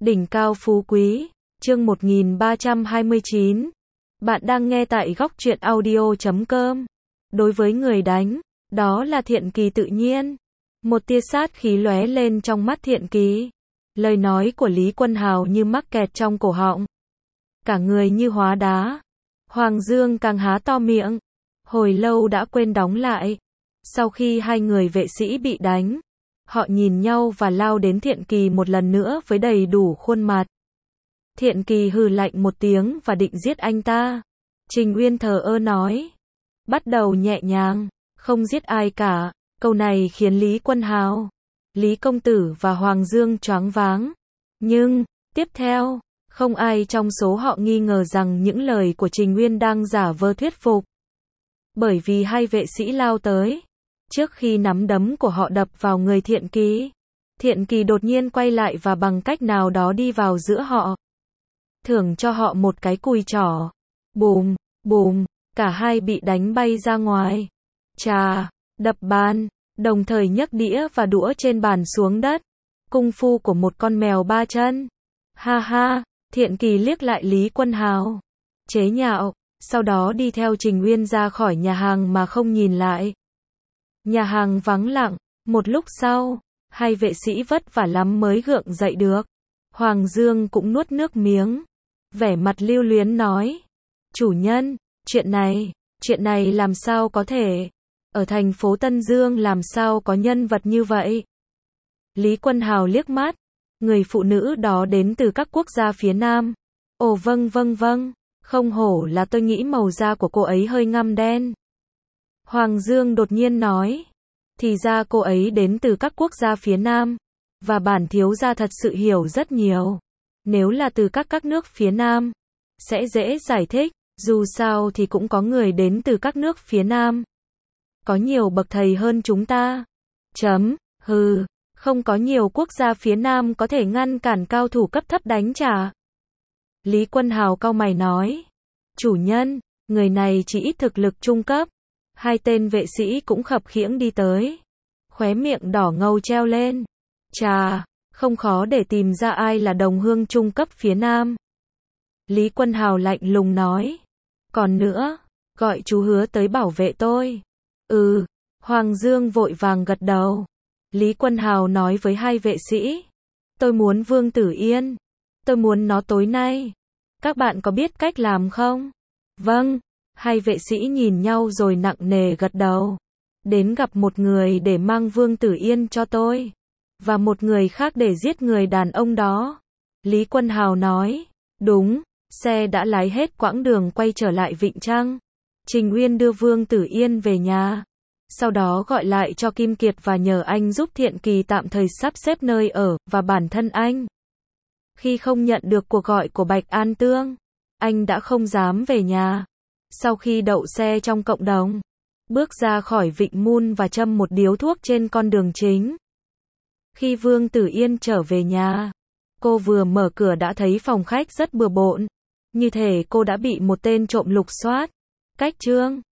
Đỉnh cao phú quý, chương 1329. Bạn đang nghe tại góc truyện audio.com. Đối với người đánh, đó là Thiện Kỳ tự nhiên. Một tia sát khí lóe lên trong mắt Thiện Kỳ. Lời nói của Lý Quân Hào như mắc kẹt trong cổ họng. Cả người như hóa đá. Hoàng Dương càng há to miệng. Hồi lâu đã quên đóng lại. Sau khi hai người vệ sĩ bị đánh, họ nhìn nhau và lao đến Thiện Kỳ một lần nữa với đầy đủ khuôn mặt. Thiện Kỳ hừ lạnh một tiếng và định giết anh ta. Trình Uyên thờ ơ nói. Bắt đầu nhẹ nhàng, không giết ai cả. Câu này khiến Lý Quân Hào, Lý Công Tử và Hoàng Dương choáng váng. Nhưng, tiếp theo, không ai trong số họ nghi ngờ rằng những lời của Trình Uyên đang giả vờ thuyết phục. Bởi vì hai vệ sĩ lao tới. Trước khi nắm đấm của họ đập vào người Thiện Kỳ đột nhiên quay lại và bằng cách nào đó đi vào giữa họ. Thưởng cho họ một cái cùi chỏ. Bùm, bùm, cả hai bị đánh bay ra ngoài. Chà, đập bàn, đồng thời nhấc đĩa và đũa trên bàn xuống đất. Cung phu của một con mèo ba chân. Ha ha, Thiện Kỳ liếc lại Lý Quân Hào. Chế nhạo, sau đó đi theo Trình Uyên ra khỏi nhà hàng mà không nhìn lại. Nhà hàng vắng lặng, một lúc sau, hai vệ sĩ vất vả lắm mới gượng dậy được. Hoàng Dương cũng nuốt nước miếng. Vẻ mặt lưu luyến nói. Chủ nhân, chuyện này làm sao có thể? Ở thành phố Tân Dương làm sao có nhân vật như vậy? Lý Quân Hào liếc mắt. Người phụ nữ đó đến từ các quốc gia phía Nam. Ồ vâng, không hổ là tôi nghĩ màu da của cô ấy hơi ngăm đen. Hoàng Dương đột nhiên nói. Thì ra cô ấy đến từ các quốc gia phía Nam. Và bản thiếu gia thật sự hiểu rất nhiều. Nếu là từ các nước phía Nam, sẽ dễ giải thích. Dù sao thì cũng có người đến từ các nước phía Nam. Có nhiều bậc thầy hơn chúng ta. Hừ, không có nhiều quốc gia phía Nam có thể ngăn cản cao thủ cấp thấp đánh trả. Lý Quân Hào cau mày nói. Chủ nhân, người này chỉ ít thực lực trung cấp. Hai tên vệ sĩ cũng khập khiễng đi tới. Khóe miệng đỏ ngầu treo lên. Chà, không khó để tìm ra ai là đồng hương trung cấp phía Nam. Lý Quân Hào lạnh lùng nói. Còn nữa, gọi chú Hứa tới bảo vệ tôi. Hoàng Dương vội vàng gật đầu. Lý Quân Hào nói với hai vệ sĩ. Tôi muốn Vương Tử Yên. Tôi muốn nó tối nay. Các bạn có biết cách làm không? Vâng. Hai vệ sĩ nhìn nhau rồi nặng nề gật đầu. Đến gặp một người để mang Vương Tử Yên cho tôi. Và một người khác để giết người đàn ông đó. Lý Quân Hào nói. Đúng, xe đã lái hết quãng đường quay trở lại Vịnh Trăng. Trình Uyên đưa Vương Tử Yên về nhà. Sau đó gọi lại cho Kim Kiệt và nhờ anh giúp Thiện Kỳ tạm thời sắp xếp nơi ở, và bản thân anh. Khi không nhận được cuộc gọi của Bạch An Tương, anh đã không dám về nhà. Sau khi đậu xe trong cộng đồng, bước ra khỏi Vịnh Mun và châm một điếu thuốc trên con đường chính. Khi Vương Tử Yên trở về nhà, cô vừa mở cửa đã thấy phòng khách rất bừa bộn. Như thể cô đã bị một tên trộm lục soát. Cách trương